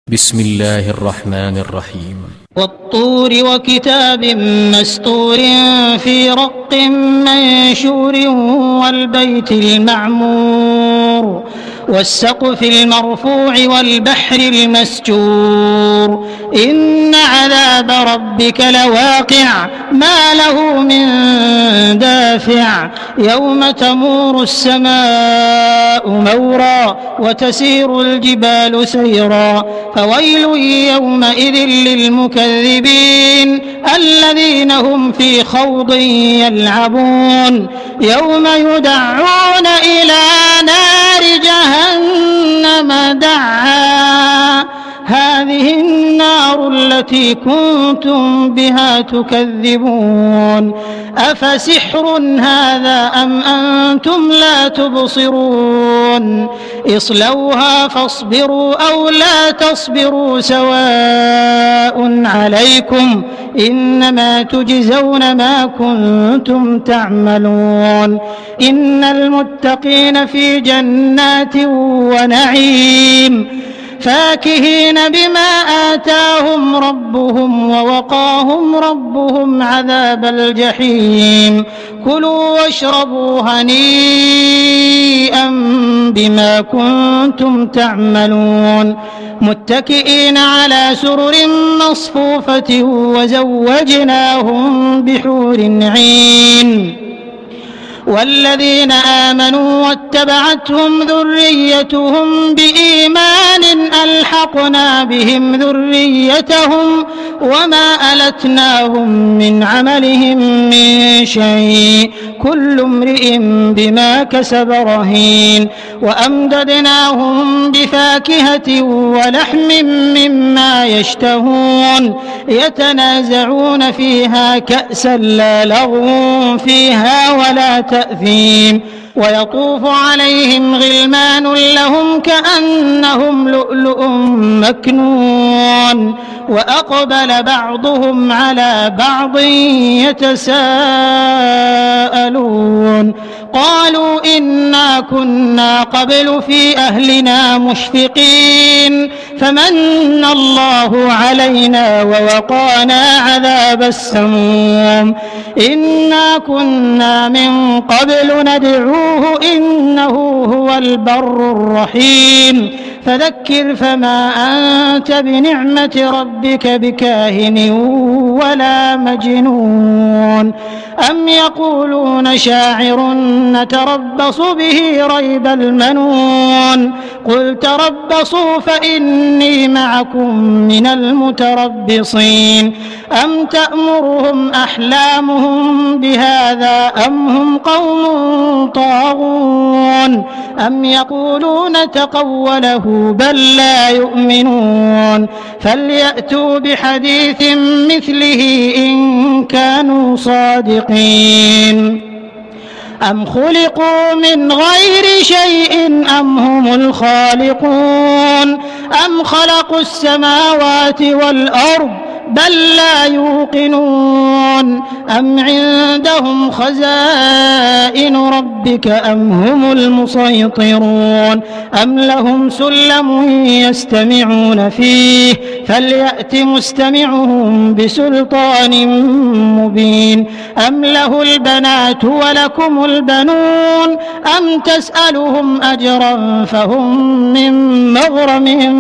بسم الله الرحمن الرحيم. والطور وكتاب مسطور في رق منشور والبيت المعمور والسقف المرفوع والبحر المسجور إن عذاب ربك لواقع ما له من دافع يوم تمور السماء مورا وتسير الجبال سيرا فويل يومئذ للمكذبين الذين هم في خوض يلعبون يوم يدعون إلى نار جهنم دعا هذه النار التي كنتم بها تكذبون أفسحر هذا أم أنتم لا تبصرون اصلوها فاصبروا أو لا تصبروا سواء عليكم إنما تجزون ما كنتم تعملون إن المتقين في جنات ونعيم فاكهين بما آتاهم ربهم ووقاهم ربهم عذاب الجحيم كلوا واشربوا هنيئا بما كنتم تعملون متكئين على سرر مصفوفة وزوجناهم بحور عين والذين آمنوا واتبعتهم ذريتهم بإيمان ألحقنا بهم ذريتهم وما ألتناهم من عملهم من شيء كل امرئ بما كسب رهين وأمددناهم بفاكهة ولحم مما يشتهون يتنازعون فيها كأسا لا لغو فيها ولا تأثيم ويطوف عليهم غلمان لهم كأنهم لؤلؤ مكنون وأقبل بعضهم على بعض يتساءلون قالوا إنا كنا قبل في أهلنا مشفقين فمن الله علينا ووقانا عذاب السموم إنا كنا من قبل ندعوه إنه هو البر الرحيم فذكر فما أنت بنعمة ربك بكاهن ولا مجنون أم يقولون شاعر نتربص به ريب المنون قل تربصوا فإني معكم من المتربصين أم تأمرهم أحلامهم بهذا أم هم قوم طاغون أم يقولون تقوله بل لا يؤمنون فليأتوا بحديث مثله إن كانوا صادقين أم خلقوا من غير شيء أم هم الخالقون أم خلقوا السماوات والأرض بل لا يوقنون أم عندهم خزائن ربك أم هم المسيطرون أم لهم سلم يستمعون فيه فليأت مستمعهم بسلطان مبين أم له البنات ولكم البنون أم تسألهم أجرا فهم من مغرم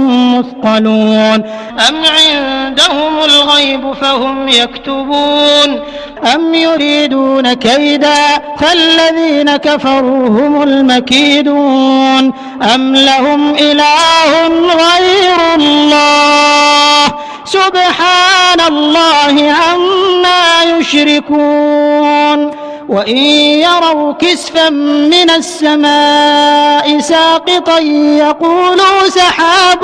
مثقلون أم عندهم الغيب فهم يكتبون أم يريدون كيدا فالذين كفروا هم المكيدون أم لهم إله غير الله سبحان الله عما يشركون وإن يروا كسفا من السماء ساقطا يقولوا سحاب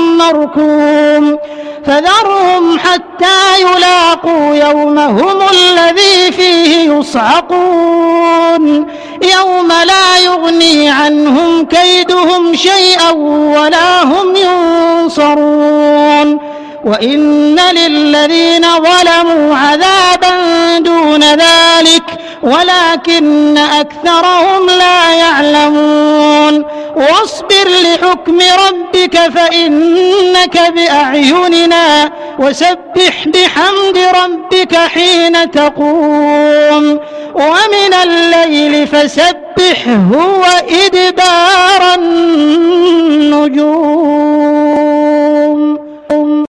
مركوم فذرهم حتى يلاقوا يومهم الذي فيه يصعقون يوم لا يغني عنهم كيدهم شيئا ولا هم ينصرون وإن للذين ظلموا عذابا دون ذلك ولكن أكثرهم لا يعلمون واصبر لحكم ربك فإنك بأعيننا وسبح بحمد ربك حين تقوم ومن الليل فسبحه وإدبار النجوم.